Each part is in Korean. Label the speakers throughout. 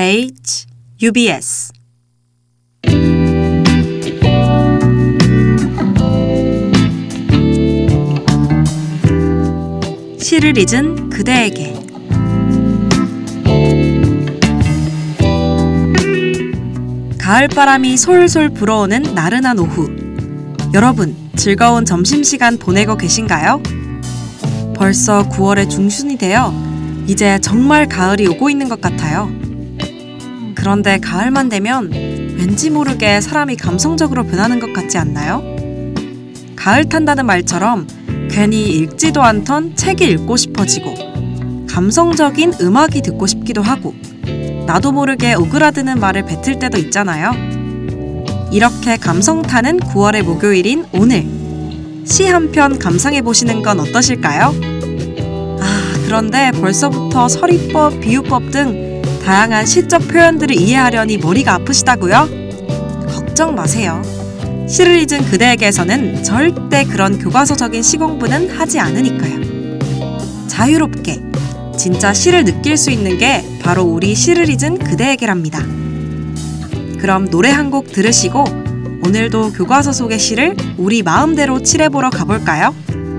Speaker 1: H, UBS. 시를 잊은 그대에게. 가을바람이 솔솔 불어오는 나른한 오후. 여러분, 즐거운 점심시간 보내고 계신가요? 벌써 9월의 중순이 되어 이제 정말 가을이 오고 있는 것 같아요. 그런데 가을만 되면 왠지 모르게 사람이 감성적으로 변하는 것 같지 않나요? 가을 탄다는 말처럼 괜히 읽지도 않던 책이 읽고 싶어지고 감성적인 음악이 듣고 싶기도 하고 나도 모르게 오그라드는 말을 뱉을 때도 있잖아요. 이렇게 감성 타는 9월의 목요일인 오늘 시 한 편 감상해보시는 건 어떠실까요? 그런데 벌써부터 서리법, 비유법 등 다양한 시적 표현들을 이해하려니 머리가 아프시다고요? 걱정 마세요. 시를 잊은 그대에게서는 절대 그런 교과서적인 시공부는 하지 않으니까요. 자유롭게 진짜 시를 느낄 수 있는 게 바로 우리 시를 잊은 그대에게랍니다. 그럼 노래 한 곡 들으시고 오늘도 교과서 속의 시를 우리 마음대로 칠해보러 가볼까요?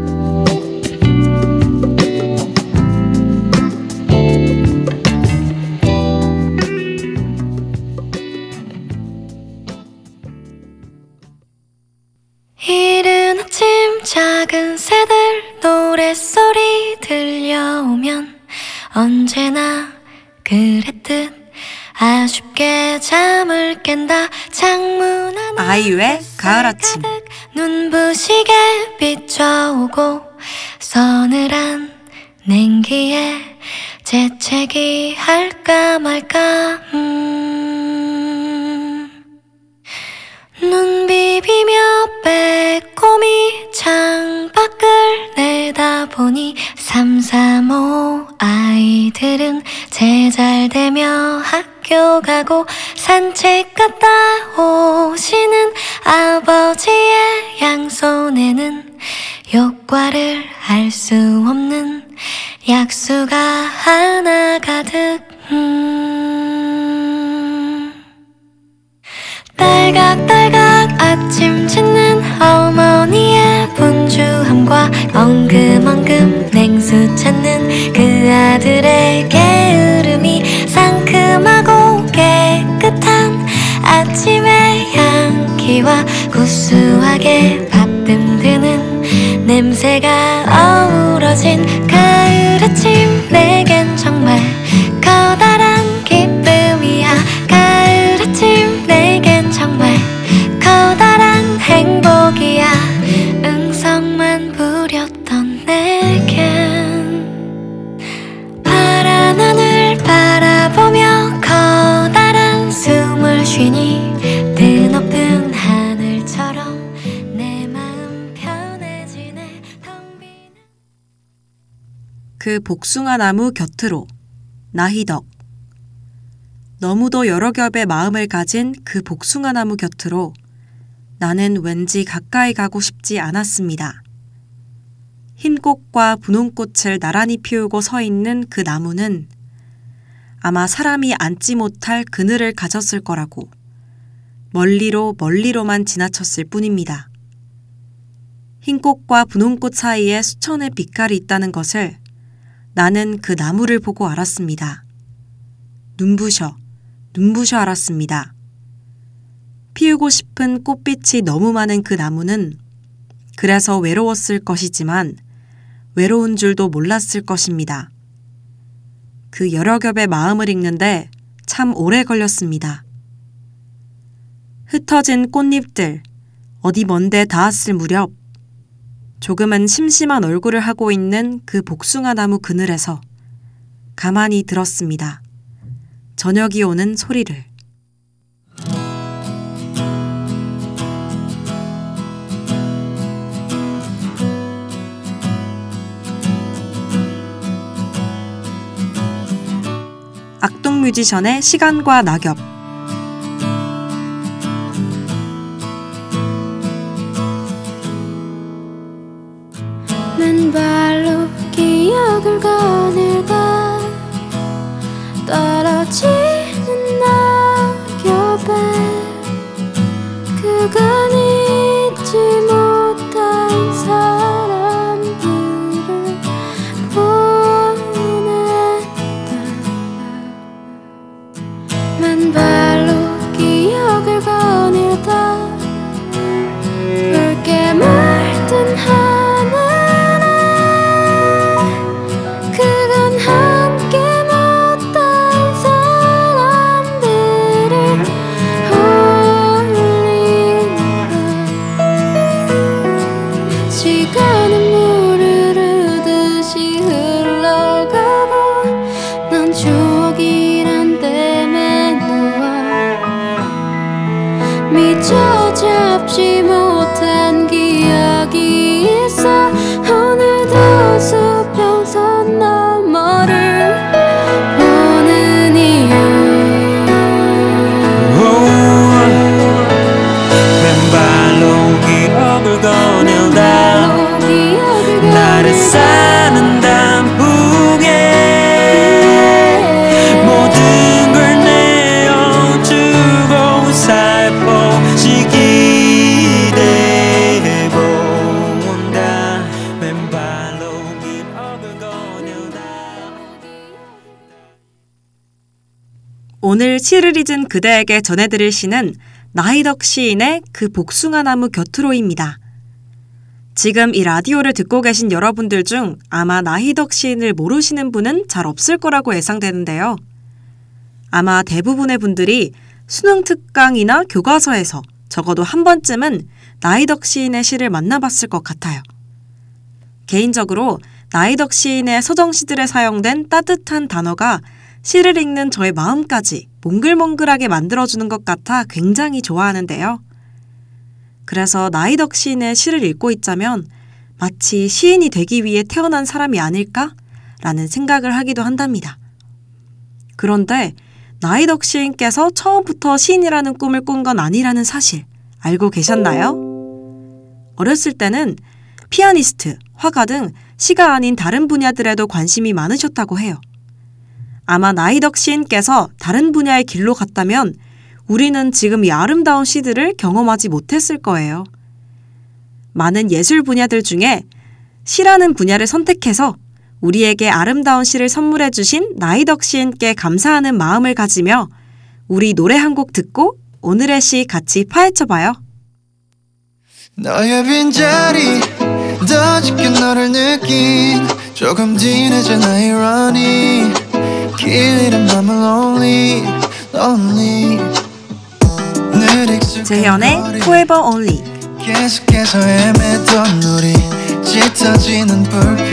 Speaker 2: 이른 아침 작은 새들 노랫소리 들려오면 언제나 그랬듯 아쉽게 잠을 깬다. 창문 안에
Speaker 1: 아이유의 가을 아침.
Speaker 2: 눈부시게 비춰오고 서늘한 냉기에 재채기 할까 말까. 눈 비비며 빼꼼히 창밖을 내다보니 3, 3, 5 아이들은 제잘되며 학교 가고 산책 갔다 오시는 아버지의 양손에는 효과를 알 수 없는 약수가 하나 가득. 딸각딸각 아침 짓는 어머니의 분주함과 엉금엉금 냉수 찾는 그 아들의 게으름이 상큼하고 깨끗한 아침의 향기와 구수하게 밥듬 드는 냄새가 어우러진 가을 아침. 내겐 정말 커다란 기쁨이야. 가을 아침 내겐 정말 커다란 행복이야. 응성만 부렸던 내겐 파란 하늘 바라보며 커다란 숨을 쉬니 드높은 하늘처럼 내 마음 편해지네. 텅 비는
Speaker 1: 그 복숭아 나무 곁으로. 나희덕. 너무도 여러 겹의 마음을 가진 그 복숭아 나무 곁으로 나는 왠지 가까이 가고 싶지 않았습니다. 흰 꽃과 분홍 꽃을 나란히 피우고 서 있는 그 나무는 아마 사람이 앉지 못할 그늘을 가졌을 거라고 멀리로만 지나쳤을 뿐입니다. 흰 꽃과 분홍 꽃 사이에 수천의 빛깔이 있다는 것을 나는 그 나무를 보고 알았습니다. 눈부셔 알았습니다. 피우고 싶은 꽃빛이 너무 많은 그 나무는 그래서 외로웠을 것이지만 외로운 줄도 몰랐을 것입니다. 그 여러 겹의 마음을 읽는데 참 오래 걸렸습니다. 흩어진 꽃잎들, 어디 먼데 닿았을 무렵 조금은 심심한 얼굴을 하고 있는 그 복숭아 나무 그늘에서 가만히 들었습니다. 저녁이 오는 소리를. 악동 뮤지션의 시간과 낙엽.
Speaker 2: 맨발로 기억을 거닐다 떨어지는 잊지 못한 기억이 있어 오늘도 수평선 너머를 보는 이유
Speaker 3: 왼발로 기억을 거닐다 나를 사는 단풍에 모든 걸 내어주고 살포시 기대해본다 왼발로 기억을 거닐다.
Speaker 1: 오늘 시를 잊은 그대에게 전해드릴 시는 나희덕 시인의 그 복숭아나무 곁으로입니다. 지금 이 라디오를 듣고 계신 여러분들 중 아마 나희덕 시인을 모르시는 분은 잘 없을 거라고 예상되는데요. 아마 대부분의 분들이 수능 특강이나 교과서에서 적어도 한 번쯤은 나희덕 시인의 시를 만나봤을 것 같아요. 개인적으로 나희덕 시인의 서정시들에 사용된 따뜻한 단어가 시를 읽는 저의 마음까지 몽글몽글하게 만들어주는 것 같아 굉장히 좋아하는데요. 그래서 나희덕 시인의 시를 읽고 있자면 마치 시인이 되기 위해 태어난 사람이 아닐까라는 생각을 하기도 한답니다. 그런데 나희덕 시인께서 처음부터 시인이라는 꿈을 꾼 건 아니라는 사실 알고 계셨나요? 어렸을 때는 피아니스트, 화가 등 시가 아닌 다른 분야들에도 관심이 많으셨다고 해요. 아마 나희덕 시인께서 다른 분야의 길로 갔다면 우리는 지금 이 아름다운 시들을 경험하지 못했을 거예요. 많은 예술 분야들 중에 시라는 분야를 선택해서 우리에게 아름다운 시를 선물해 주신 나희덕 시인께 감사하는 마음을 가지며 우리 노래 한 곡 듣고 오늘의 시 같이 파헤쳐봐요.
Speaker 4: 너의 빈자리 더 짙게 너를 느낀 조금 뒤늦은 irony 길 잃은 맘을 lonely lonely
Speaker 1: 재현의 Forever Only.
Speaker 4: 계속해서 헤매던 우리 짙어지는 불빛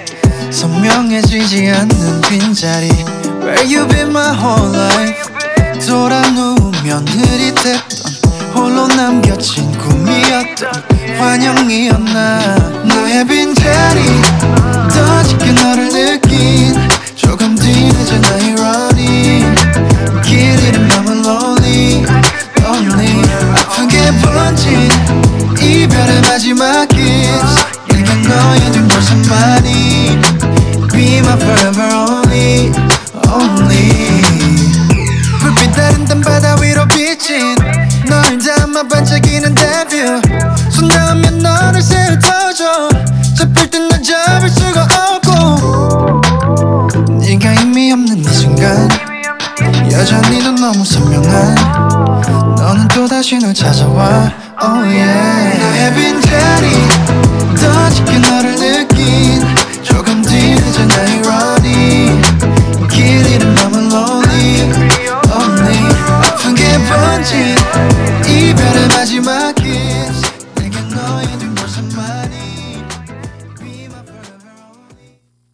Speaker 4: 선명해지지 않는 빈자리 Where you been my whole life 돌아 누우면 흐릿했던 홀로 남겨진 꿈이었던 환영이었나 너의 빈자리 더 짙게 너를 느낀 조금 뒤늦은 irony 길 잃은 맘은 lonely lonely 아프게 번진 이별의 마지막 kiss 일견 너의 뒷모습만이 Be my forever only only 불빛 아름다운 바다 위로 비친 널 담아 반짝이는 데뷔 손 닿으면 너를 세워줘 잡힐 땐 널 잡을 수가 없고 네가 의미 없는 이 순간 여전히 넌 너무 선명한 너는 또다시 널 찾아와 oh yeah 너의 빈자리 더 짙게 너를 느낀 조금 뒤늦은 irony 길 잃은 맘은 lonely lonely 아프게 번진 이별의 마지막 kiss 내게 너의 뒷모습만이 Be my forever only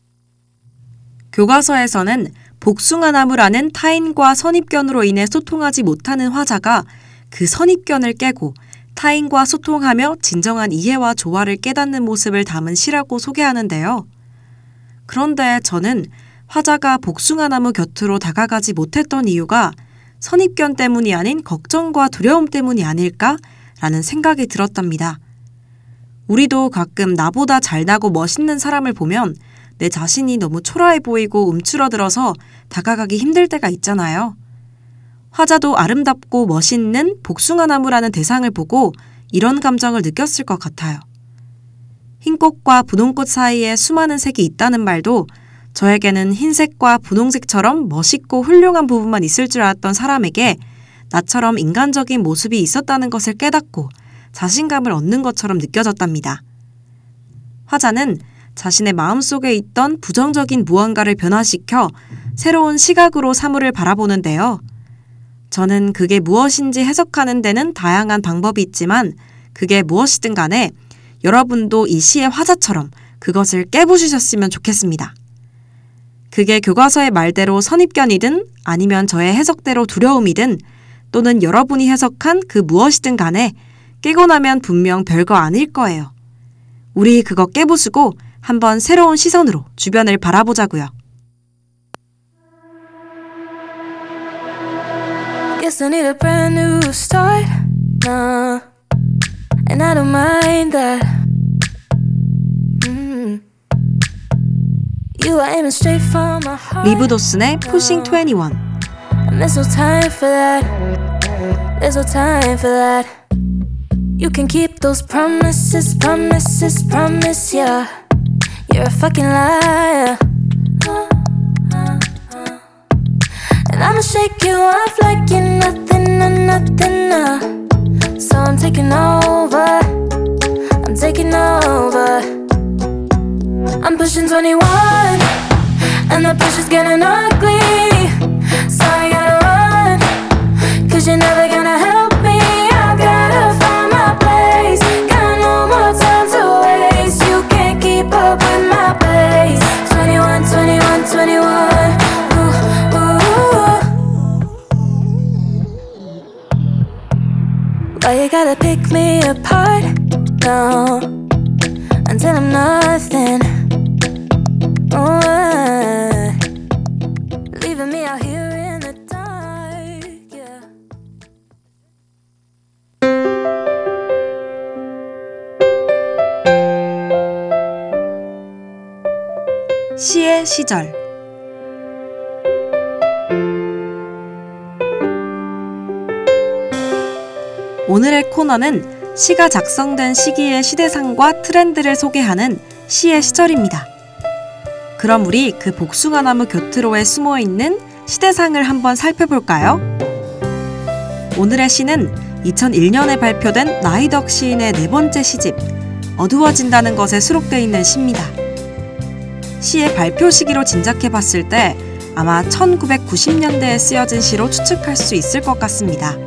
Speaker 1: 교과서에서는 복숭아나무라는 타인과 선입견으로 인해 소통하지 못하는 화자가 그 선입견을 깨고 타인과 소통하며 진정한 이해와 조화를 깨닫는 모습을 담은 시라고 소개하는데요. 그런데 저는 화자가 복숭아나무 곁으로 다가가지 못했던 이유가 선입견 때문이 아닌 걱정과 두려움 때문이 아닐까라는 생각이 들었답니다. 우리도 가끔 나보다 잘나고 멋있는 사람을 보면 내 자신이 너무 초라해 보이고 움츠러들어서 다가가기 힘들 때가 있잖아요. 화자도 아름답고 멋있는 복숭아나무라는 대상을 보고 이런 감정을 느꼈을 것 같아요. 흰꽃과 분홍꽃 사이에 수많은 색이 있다는 말도 저에게는 흰색과 분홍색처럼 멋있고 훌륭한 부분만 있을 줄 알았던 사람에게 나처럼 인간적인 모습이 있었다는 것을 깨닫고 자신감을 얻는 것처럼 느껴졌답니다. 화자는 자신의 마음속에 있던 부정적인 무언가를 변화시켜 새로운 시각으로 사물을 바라보는데요. 저는 그게 무엇인지 해석하는 데는 다양한 방법이 있지만 그게 무엇이든 간에 여러분도 이 시의 화자처럼 그것을 깨부수셨으면 좋겠습니다. 그게 교과서의 말대로 선입견이든 아니면 저의 해석대로 두려움이든 또는 여러분이 해석한 그 무엇이든 간에 깨고 나면 분명 별거 아닐 거예요. 우리 그거 깨부수고 한번 새로운 시선으로 주변을 바라보자고요.
Speaker 2: Guess I need a brand new start. Nah, and I don't mind that. You are aiming straight for my heart.
Speaker 1: 리브 도슨의 Pushing 21.
Speaker 2: And there's no time for that. There's no time for that. You can keep those promises, promises, promise, yeah. You're a fucking liar. And I'ma shake you off like you're nothing, nothing, So I'm taking over. I'm taking over. I'm pushing 21, and the pressure's getting ugly. So I gotta run, 'cause you're never gonna help me. I gotta find my place. Got no more time to waste. You can't keep up with my pace. 21, 21, 21. Ooh, ooh. Why you gotta pick me apart? No, until I'm nothing. Oh, leaving me out here in the dark, yeah.
Speaker 1: 시의 시절. 오늘의 코너는 시가 작성된 시기의 시대상과 트렌드를 소개하는 시의 시절입니다. 그럼 우리 그 복숭아나무 곁으로에 숨어있는 시대상을 한번 살펴볼까요? 오늘의 시는 2001년에 발표된 나이덕 시인의 4번째 시집 어두워진다는 것에 수록되어 있는 시입니다. 시의 발표 시기로 짐작해봤을 때 아마 1990년대에 쓰여진 시로 추측할 수 있을 것 같습니다.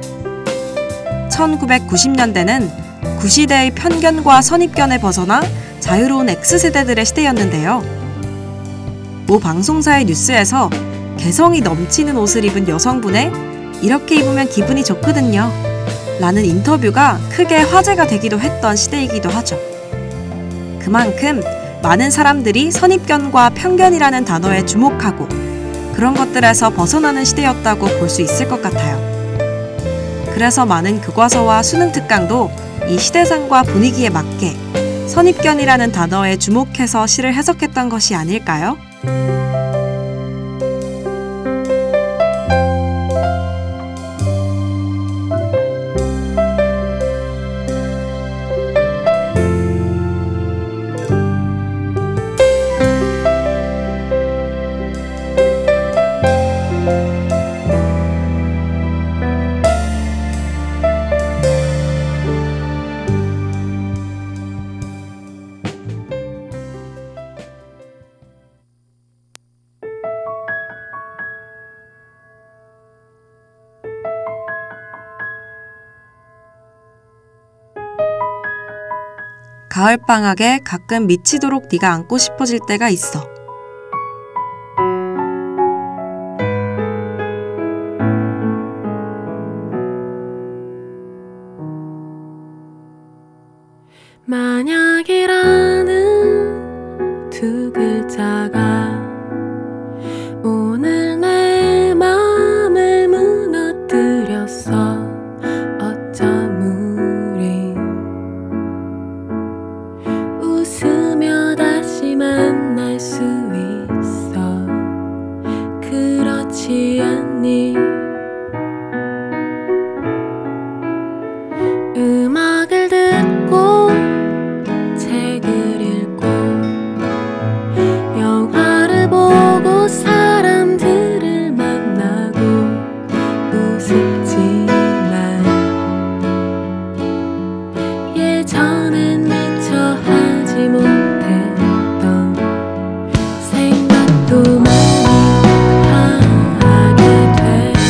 Speaker 1: 1990년대는 구시대의 편견과 선입견에 벗어나 자유로운 X세대들의 시대였는데요. 모 방송사의 뉴스에서 개성이 넘치는 옷을 입은 여성분의 "이렇게 입으면 기분이 좋거든요" 라는 인터뷰가 크게 화제가 되기도 했던 시대이기도 하죠. 그만큼 많은 사람들이 선입견과 편견이라는 단어에 주목하고 그런 것들에서 벗어나는 시대였다고 볼 수 있을 것 같아요. 그래서 많은 교과서와 수능 특강도 이 시대상과 분위기에 맞게 선입견이라는 단어에 주목해서 시를 해석했던 것이 아닐까요? 가을방학에 가끔 미치도록 네가 안고 싶어질 때가 있어.
Speaker 2: 만약이라는 두 글자가 오늘 내 맘을 무너뜨렸어. 어쩜 우리 웃으며 다시 만날 수 있어. 그렇지 않니? 음악을 듣고 책을 읽고 영화를 보고 사람들을 만나고 우습지만 예전엔 미처 하지 못했던 생각도 많이 하게 돼.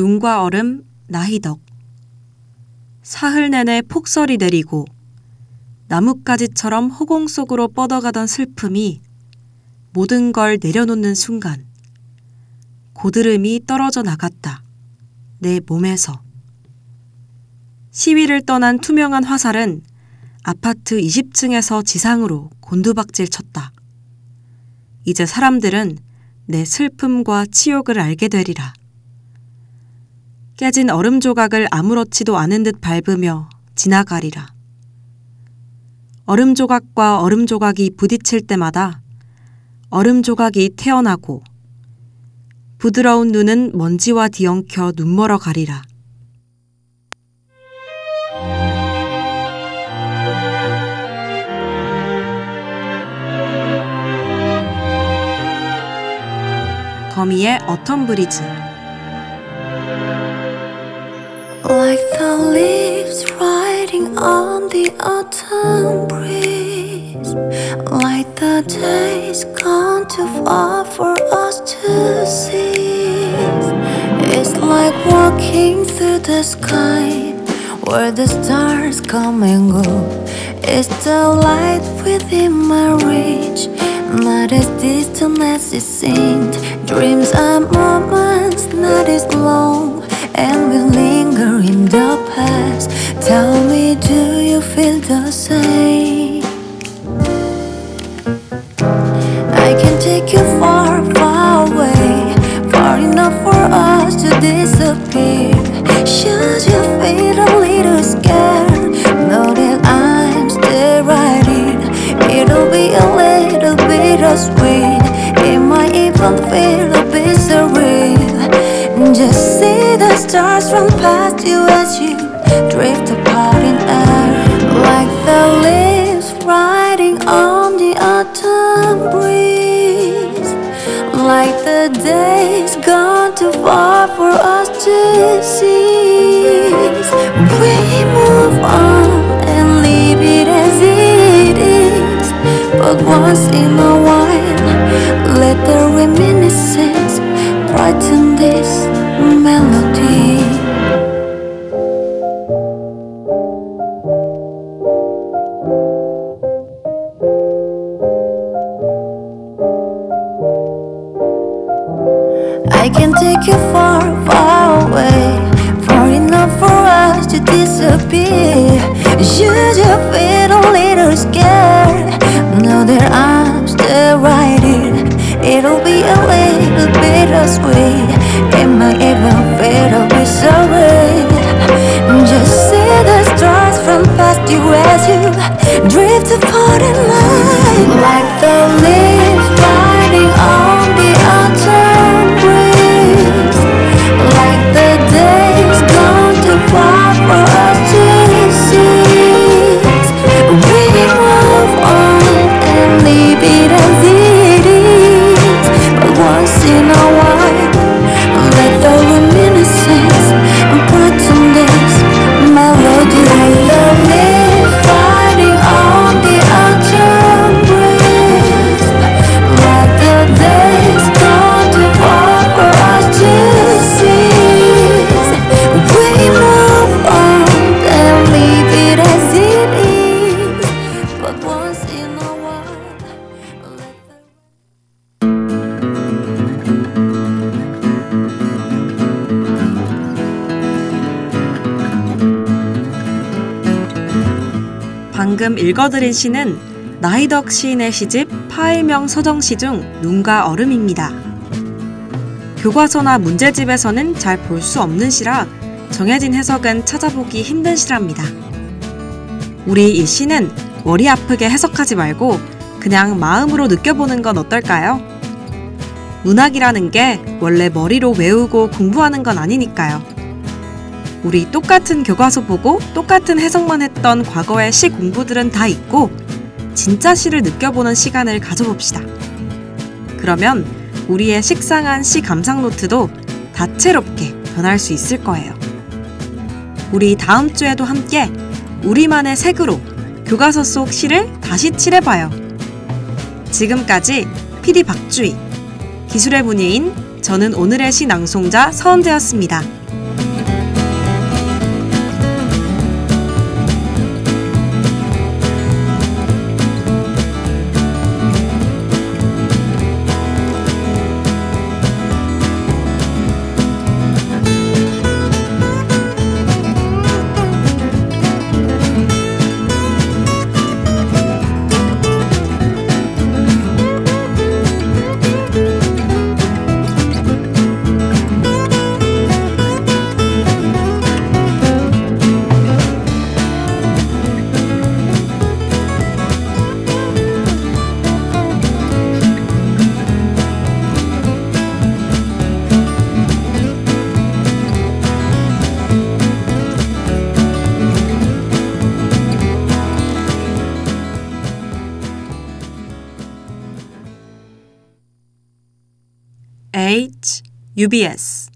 Speaker 1: 눈과 얼음 나희덕. 사흘 내내 폭설이 내리고 나뭇가지처럼 허공 속으로 뻗어가던 슬픔이 모든 걸 내려놓는 순간 고드름이 떨어져 나갔다. 내 몸에서. 시위를 떠난 투명한 화살은 아파트 20층에서 지상으로 곤두박질 쳤다. 이제 사람들은 내 슬픔과 치욕을 알게 되리라. 깨진 얼음 조각을 아무렇지도 않은 듯 밟으며 지나가리라. 얼음 조각과 얼음 조각이 부딪힐 때마다 얼음 조각이 태어나고 부드러운 눈은 먼지와 뒤엉켜 눈멀어 가리라. 거미의 어텀 브리즈.
Speaker 2: Like the leaves riding on the autumn breeze, like the days gone too far for us to see. It's like walking through the sky where the stars come and go. It's the light within my reach, not as distant as it seemed. Dreams are moments not as long, and we linger in the past. Tell me, do you feel the same? I can take you far, far away, far enough for us to disappear. Should you feel a little scared, know that I'm still right here. It'll be a little bit of sweet, it might even feel a bit surreal. Just see the stars run past you as you drift apart in air, like the leaves riding on the autumn breeze, like the days gone too far for us to see. We move on and leave it as it is, but once in a while, let the reminiscence brighten this melody. I can take you far, far away, far enough for us to disappear. Should you feel a little scared, know that I'm still right here. It'll be a little bit of sweet, it might even feel a bit surreal. Just see the stars from past you as you drift apart in light, like the leaves riding on the autumn breeze, like the days gone too far for us to see. We move on and leave it as it is, but once in a while, let the reminiscence brighten this melody. Like the leaves riding on the autumn breeze, like the days gone too far for us to see. We move on and leave it as it is, but once in a while, let the
Speaker 1: 방금 읽어드린 시는 나희덕 시인의 시집 파일명 서정시 중 눈과 얼음입니다. 교과서나 문제집에서는 잘 볼 수 없는 시라 정해진 해석은 찾아보기 힘든 시랍니다. 우리 이 시는 머리 아프게 해석하지 말고 그냥 마음으로 느껴보는 건 어떨까요? 문학이라는 게 원래 머리로 외우고 공부하는 건 아니니까요. 우리 똑같은 교과서 보고 똑같은 해석만 했던 과거의 시 공부들은 다 있고 진짜 시를 느껴보는 시간을 가져봅시다. 그러면 우리의 식상한 시 감상 노트도 다채롭게 변할 수 있을 거예요. 우리 다음 주에도 함께 우리만의 색으로 교과서 속 시를 다시 칠해봐요. 지금까지 PD 박주희, 기술의 문예인, 저는 오늘의 시 낭송자 서은재였습니다. H UBS